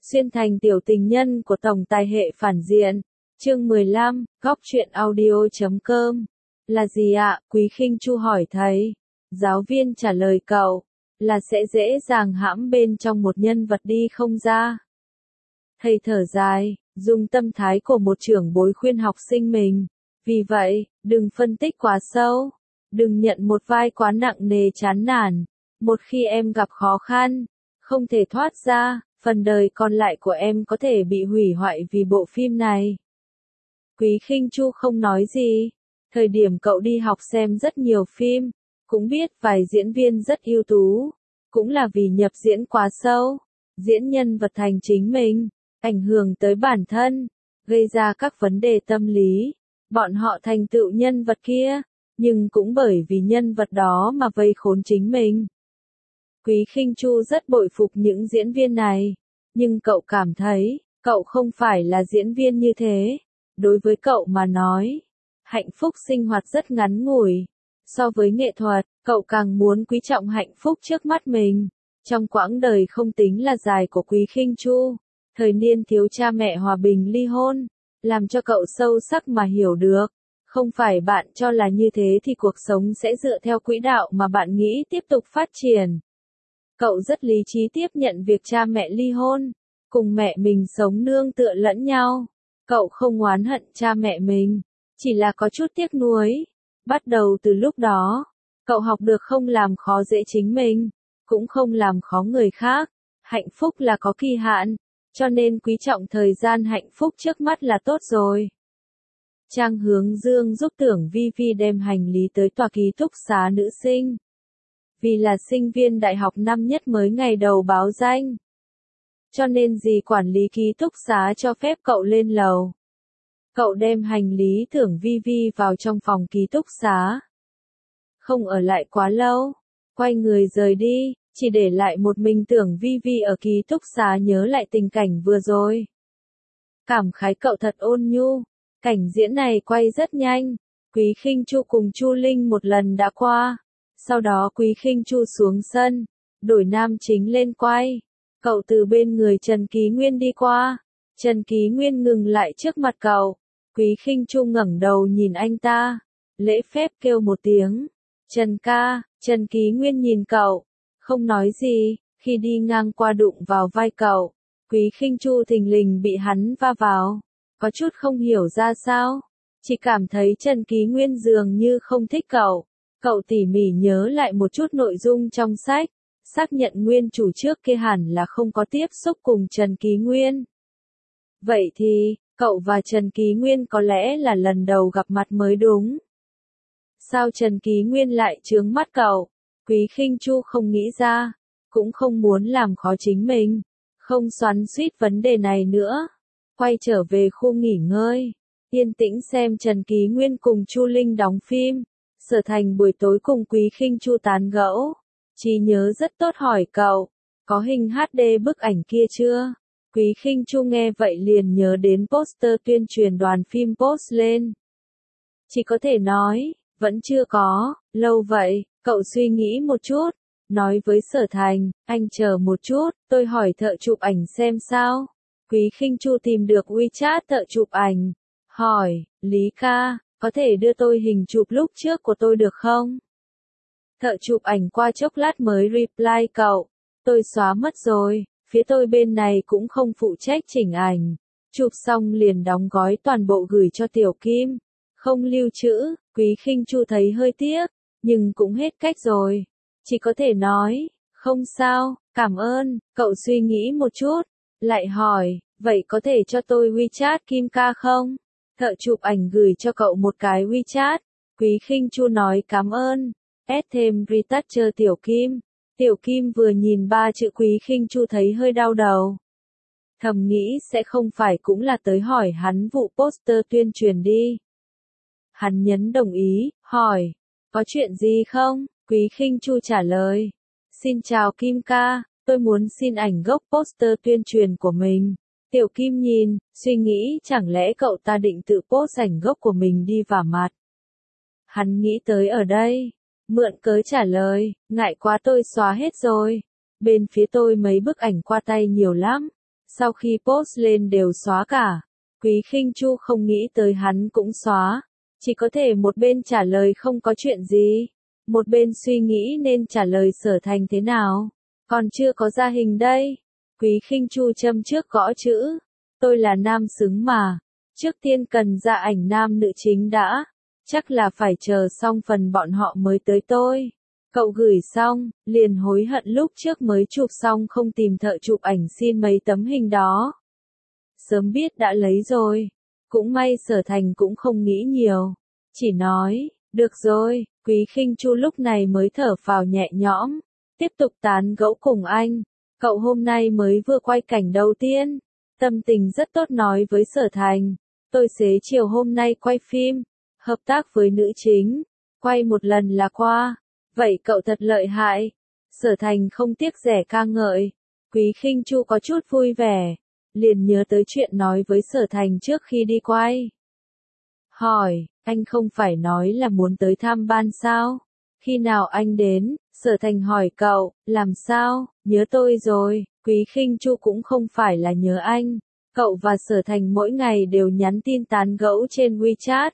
xuyên thành tiểu tình nhân của tổng tài hệ phản diện. Chương 15, góc truyện audio.com. Là gì ạ? Quý Khinh Chu hỏi thầy. Giáo viên trả lời cậu, là sẽ dễ dàng hãm bên trong một nhân vật đi không ra. Thầy thở dài, dùng tâm thái của một trưởng bối khuyên học sinh mình. Vì vậy, đừng phân tích quá sâu. Đừng nhận một vai quá nặng nề chán nản. Một khi em gặp khó khăn, không thể thoát ra, phần đời còn lại của em có thể bị hủy hoại vì bộ phim này. Quý Khinh Chu không nói gì. Thời điểm cậu đi học xem rất nhiều phim, cũng biết vài diễn viên rất ưu tú, cũng là vì nhập diễn quá sâu, diễn nhân vật thành chính mình, ảnh hưởng tới bản thân, gây ra các vấn đề tâm lý. Bọn họ thành tựu nhân vật kia, nhưng cũng bởi vì nhân vật đó mà vây khốn chính mình. Quý Khinh Chu rất bội phục những diễn viên này, nhưng cậu cảm thấy, cậu không phải là diễn viên như thế. Đối với cậu mà nói, hạnh phúc sinh hoạt rất ngắn ngủi. So với nghệ thuật, cậu càng muốn quý trọng hạnh phúc trước mắt mình. Trong quãng đời không tính là dài của Quý Khinh Chu, thời niên thiếu cha mẹ hòa bình ly hôn, làm cho cậu sâu sắc mà hiểu được. Không phải bạn cho là như thế thì cuộc sống sẽ dựa theo quỹ đạo mà bạn nghĩ tiếp tục phát triển. Cậu rất lý trí tiếp nhận việc cha mẹ ly hôn, cùng mẹ mình sống nương tựa lẫn nhau. Cậu không oán hận cha mẹ mình, chỉ là có chút tiếc nuối. Bắt đầu từ lúc đó, cậu học được không làm khó dễ chính mình, cũng không làm khó người khác. Hạnh phúc là có kỳ hạn, cho nên quý trọng thời gian hạnh phúc trước mắt là tốt rồi. Trang Hướng Dương giúp Tưởng Vi Vi đem hành lý tới tòa ký túc xá nữ sinh. Vì là sinh viên đại học năm nhất mới ngày đầu báo danh, cho nên dì quản lý ký túc xá cho phép cậu lên lầu. Cậu đem hành lý Tưởng Vi Vi vào trong phòng ký túc xá. Không ở lại quá lâu, quay người rời đi, chỉ để lại một mình Tưởng Vi Vi ở ký túc xá nhớ lại tình cảnh vừa rồi. Cảm khái cậu thật ôn nhu. Cảnh diễn này quay rất nhanh. Quý Khinh Chu cùng Chu Linh một lần đã qua. Sau đó Quý Khinh Chu xuống sân, đổi nam chính lên quay. Cậu từ bên người Trần Ký Nguyên đi qua. Trần Ký Nguyên ngừng lại trước mặt cậu. Quý Khinh Chu ngẩng đầu nhìn anh ta, lễ phép kêu một tiếng. Trần ca. Trần Ký Nguyên nhìn cậu, không nói gì. Khi đi ngang qua đụng vào vai cậu, Quý Khinh Chu thình lình bị hắn va vào. Có chút không hiểu ra sao, chỉ cảm thấy Trần Ký Nguyên dường như không thích cậu. Cậu tỉ mỉ nhớ lại một chút nội dung trong sách, xác nhận nguyên chủ trước kia hẳn là không có tiếp xúc cùng Trần Ký Nguyên. Vậy thì, cậu và Trần Ký Nguyên có lẽ là lần đầu gặp mặt mới đúng. Sao Trần Ký Nguyên lại chướng mắt cậu? Quý Khinh Chu không nghĩ ra, cũng không muốn làm khó chính mình, không xoắn xuýt vấn đề này nữa. Quay trở về khu nghỉ ngơi, yên tĩnh xem Trần Ký Nguyên cùng Chu Linh đóng phim. Sở Thành buổi tối cùng Quý Khinh Chu tán gẫu, trí nhớ rất tốt hỏi cậu, có hình HD bức ảnh kia chưa? Quý Khinh Chu nghe vậy liền nhớ đến poster tuyên truyền đoàn phim post lên. Chỉ có thể nói, vẫn chưa có, lâu vậy. Cậu suy nghĩ một chút, nói với Sở Thành, anh chờ một chút, tôi hỏi thợ chụp ảnh xem sao. Quý Khinh Chu tìm được WeChat thợ chụp ảnh, hỏi, Lý ca, có thể đưa tôi hình chụp lúc trước của tôi được không? Thợ chụp ảnh qua chốc lát mới reply cậu, tôi xóa mất rồi, phía tôi bên này cũng không phụ trách chỉnh ảnh. Chụp xong liền đóng gói toàn bộ gửi cho Tiểu Kim, không lưu trữ. Quý Khinh Chu thấy hơi tiếc, nhưng cũng hết cách rồi. Chỉ có thể nói, không sao, cảm ơn. Cậu suy nghĩ một chút, lại hỏi, vậy có thể cho tôi WeChat Kim ca không? Thợ chụp ảnh gửi cho cậu một cái WeChat. Quý Khinh Chu nói cảm ơn. Add thêm retoucher Tiểu Kim. Tiểu Kim vừa nhìn 3 chữ Quý Khinh Chu thấy hơi đau đầu. Thầm nghĩ sẽ không phải cũng là tới hỏi hắn vụ poster tuyên truyền đi. Hắn nhấn đồng ý, hỏi, có chuyện gì không? Quý Khinh Chu trả lời, xin chào Kim ca, tôi muốn xin ảnh gốc poster tuyên truyền của mình. Tiểu Kim nhìn, suy nghĩ chẳng lẽ cậu ta định tự post ảnh gốc của mình đi vả mặt. Hắn nghĩ tới ở đây, mượn cớ trả lời, ngại quá tôi xóa hết rồi. Bên phía tôi mấy bức ảnh qua tay nhiều lắm, Sau khi post lên đều xóa cả. Quý Khinh Chu không nghĩ tới hắn cũng xóa. Chỉ có thể một bên trả lời không có chuyện gì. Một bên suy nghĩ nên trả lời Sở Thành thế nào. Còn chưa có ra hình đây. Quý Khinh Chu châm trước gõ chữ. Tôi là nam xứng mà. Trước tiên cần ra ảnh nam nữ chính đã. Chắc là phải chờ xong phần bọn họ mới tới tôi. Cậu gửi xong, liền hối hận lúc trước mới chụp xong không tìm thợ chụp ảnh xin mấy tấm hình đó. Sớm biết đã lấy rồi. Cũng may Sở Thành cũng không nghĩ nhiều. Chỉ nói, được rồi, Quý Khinh Chu lúc này mới thở phào nhẹ nhõm. Tiếp tục tán gẫu cùng anh. Cậu hôm nay mới vừa quay cảnh đầu tiên. Tâm tình rất tốt nói với Sở Thành. Tôi xế chiều hôm nay quay phim. Hợp tác với nữ chính. Quay một lần là qua. Vậy cậu thật lợi hại. Sở Thành không tiếc rẻ ca ngợi. Quý Khinh Chu có chút vui vẻ. Liền nhớ tới chuyện nói với Sở Thành trước khi đi quay. Hỏi, anh không phải nói là muốn tới thăm ban sao? Khi nào anh đến? Sở Thành hỏi cậu, làm sao? Nhớ tôi rồi. Quý Khinh Chu cũng không phải là nhớ anh. Cậu và Sở Thành mỗi ngày đều nhắn tin tán gẫu trên WeChat.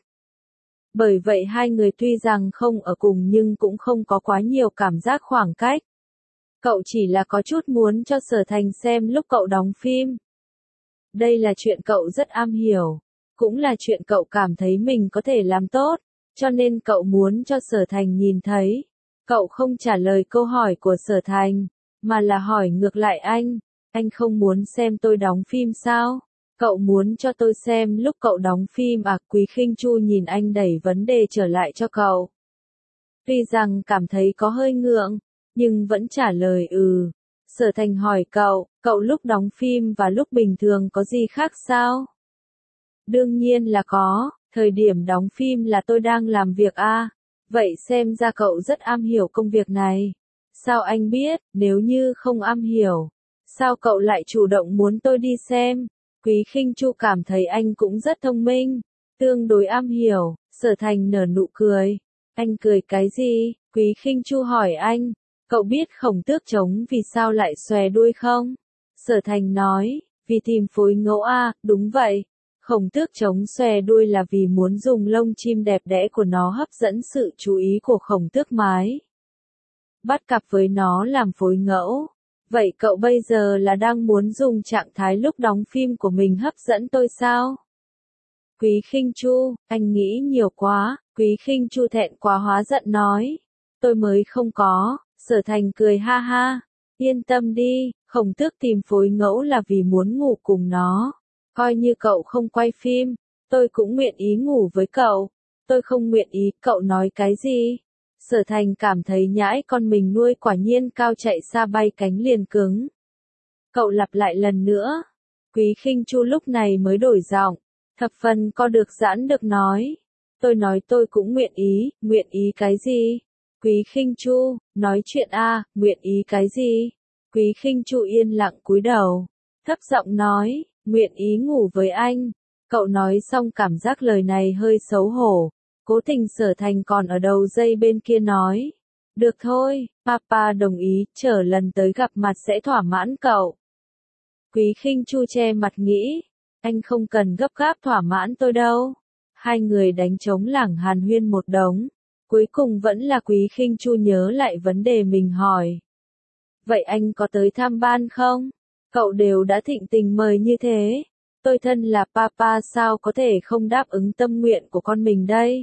Bởi vậy hai người tuy rằng không ở cùng nhưng cũng không có quá nhiều cảm giác khoảng cách. Cậu chỉ là có chút muốn cho Sở Thành xem lúc cậu đóng phim. Đây là chuyện cậu rất am hiểu. Cũng là chuyện cậu cảm thấy mình có thể làm tốt. Cho nên cậu muốn cho Sở Thành nhìn thấy. Cậu không trả lời câu hỏi của Sở Thành. Mà là hỏi ngược lại anh. Anh không muốn xem tôi đóng phim sao? Cậu muốn cho tôi xem lúc cậu đóng phim à? Quý Khinh Chu nhìn anh đẩy vấn đề trở lại cho cậu. Tuy rằng cảm thấy có hơi ngượng, nhưng vẫn trả lời ừ. Sở Thành hỏi cậu lúc đóng phim và lúc bình thường có gì khác sao? Đương nhiên là có, thời điểm đóng phim là tôi đang làm việc à. Vậy xem ra cậu rất am hiểu công việc này. Sao anh biết, nếu như không am hiểu, sao cậu lại chủ động muốn tôi đi xem? Quý Khinh Chu cảm thấy anh cũng rất thông minh, tương đối am hiểu. Sở Thành nở nụ cười. Anh cười cái gì? Quý Khinh Chu hỏi anh. Cậu biết Khổng Tước Trống vì sao lại xòe đuôi không? Sở Thành nói, vì tìm phối ngẫu à, đúng vậy. Khổng Tước Trống xòe đuôi là vì muốn dùng lông chim đẹp đẽ của nó hấp dẫn sự chú ý của Khổng Tước Mái. Bắt cặp với nó làm phối ngẫu. Vậy cậu bây giờ là đang muốn dùng trạng thái lúc đóng phim của mình hấp dẫn tôi sao? Quý Khinh Chu, anh nghĩ nhiều quá. Quý Khinh Chu thẹn quá hóa giận nói. Tôi mới không có. Sở Thành cười ha ha. Yên tâm đi, Khổng Tước tìm phối ngẫu là vì muốn ngủ cùng nó. Coi như cậu không quay phim, tôi cũng nguyện ý ngủ với cậu. Tôi không nguyện ý, cậu nói cái gì? Sở Thành cảm thấy nhãi con mình nuôi quả nhiên cao chạy xa bay cánh liền cứng. Cậu lặp lại lần nữa. Quý Khinh Chu lúc này mới đổi giọng, thập phần có được giãn được nói. Tôi nói tôi cũng nguyện ý cái gì? Quý Khinh Chu, nói chuyện a, nguyện ý cái gì? Quý Khinh Chu yên lặng cúi đầu, thấp giọng nói, nguyện ý ngủ với anh. Cậu nói xong cảm giác lời này hơi xấu hổ. Cố tình Sở Thành còn ở đầu dây bên kia nói. Được thôi, papa đồng ý, chờ lần tới gặp mặt sẽ thỏa mãn cậu. Quý Khinh Chu che mặt nghĩ, anh không cần gấp gáp thỏa mãn tôi đâu. Hai người đánh trống lảng hàn huyên một đống. Cuối cùng vẫn là Quý Khinh Chu nhớ lại vấn đề mình hỏi. Vậy anh có tới thăm ban không? Cậu đều đã thịnh tình mời như thế. Tôi thân là papa sao có thể không đáp ứng tâm nguyện của con mình đây?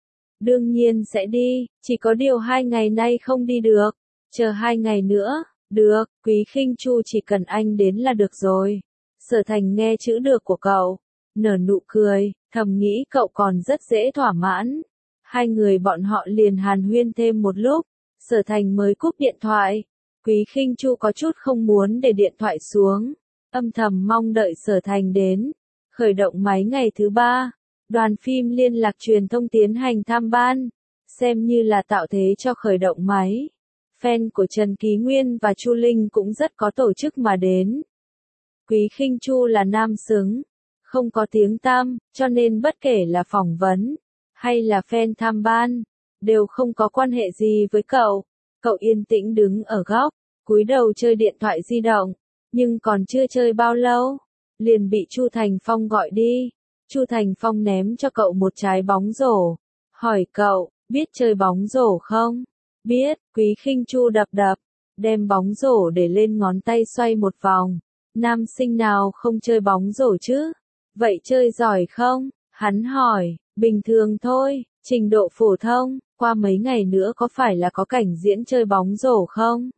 Đương nhiên sẽ đi, chỉ có điều 2 ngày nay không đi được. Chờ 2 ngày nữa, được, Quý Khinh Chu chỉ cần anh đến là được rồi. Sở Thành nghe chữ được của cậu, nở nụ cười, thầm nghĩ cậu còn rất dễ thỏa mãn. Hai người bọn họ liền hàn huyên thêm một lúc, Sở Thành mới cúp điện thoại. Quý Khinh Chu có chút không muốn để điện thoại xuống, âm thầm mong đợi Sở Thành đến. Khởi động máy ngày thứ 3, đoàn phim liên lạc truyền thông tiến hành tham ban, xem như là tạo thế cho khởi động máy. Fan của Trần Ký Nguyên và Chu Linh cũng rất có tổ chức mà đến. Quý Khinh Chu là nam xứng, không có tiếng tăm, cho nên bất kể là phỏng vấn, hay là fan tham ban, đều không có quan hệ gì với cậu. Cậu yên tĩnh đứng ở góc, cúi đầu chơi điện thoại di động. nhưng còn chưa chơi bao lâu, liền bị Chu Thành Phong gọi đi. Chu Thành Phong ném cho cậu một trái bóng rổ, hỏi cậu, biết chơi bóng rổ không? Biết, Quý Khinh Chu đập đập, đem bóng rổ để lên ngón tay xoay một vòng. Nam sinh nào không chơi bóng rổ chứ? Vậy chơi giỏi không? Hắn hỏi, bình thường thôi, trình độ phổ thông, qua mấy ngày nữa có phải là có cảnh diễn chơi bóng rổ không?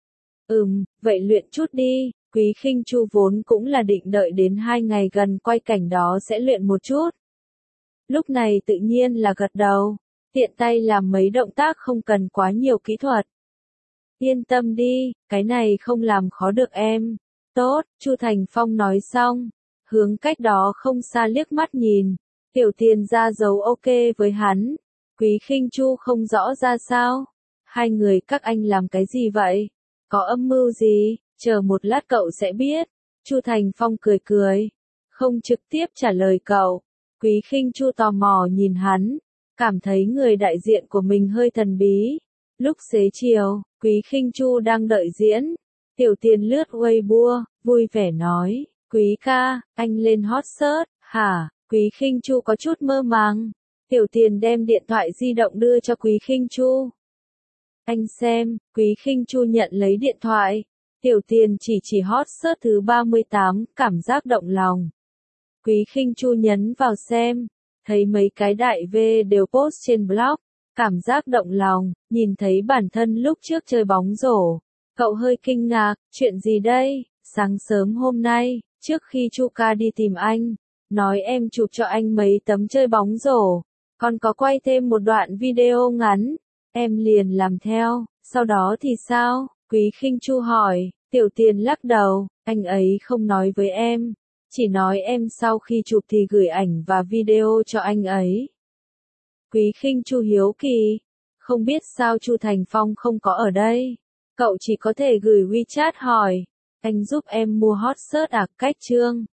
Vậy luyện chút đi. Quý Khinh Chu vốn cũng là định đợi đến 2 ngày gần quay cảnh đó sẽ luyện một chút. Lúc này tự nhiên là gật đầu, tiện tay làm mấy động tác không cần quá nhiều kỹ thuật. Yên tâm đi, cái này không làm khó được em. Tốt, Chu Thành Phong nói xong, hướng cách đó không xa liếc mắt nhìn, Tiểu Tiền ra dấu ok với hắn. Quý Khinh Chu không rõ ra sao, hai người các anh làm cái gì vậy? Có âm mưu gì? Chờ một lát cậu sẽ biết. Chu Thành Phong cười cười, không trực tiếp trả lời cậu. Quý Khinh Chu tò mò nhìn hắn, cảm thấy người đại diện của mình hơi thần bí. Lúc xế chiều, Quý Khinh Chu đang đợi diễn. Tiểu Tiền lướt Weibo, vui vẻ nói, Quý ca, anh lên hot search, hả? Quý Khinh Chu có chút mơ màng. Tiểu Tiền đem điện thoại di động đưa cho Quý Khinh Chu. Anh xem, Quý Khinh Chu nhận lấy điện thoại. Tiểu Tiền chỉ hot search thứ 38, cảm giác động lòng. Quý Khinh Chu nhấn vào xem, thấy mấy cái đại V đều post trên blog, cảm giác động lòng, nhìn thấy bản thân lúc trước chơi bóng rổ. Cậu hơi kinh ngạc, chuyện gì đây? Sáng sớm hôm nay, trước khi Chu ca đi tìm anh, nói em chụp cho anh mấy tấm chơi bóng rổ, còn có quay thêm một đoạn video ngắn, em liền làm theo, sau đó thì sao? Quý Khinh Chu hỏi. Tiểu Tiền lắc đầu, anh ấy không nói với em, chỉ nói em sau khi chụp thì gửi ảnh và video cho anh ấy. Quý Khinh Chu hiếu kỳ, không biết sao Chu Thành Phong không có ở đây, cậu chỉ có thể gửi WeChat hỏi, anh giúp em mua hot search à? Cách chương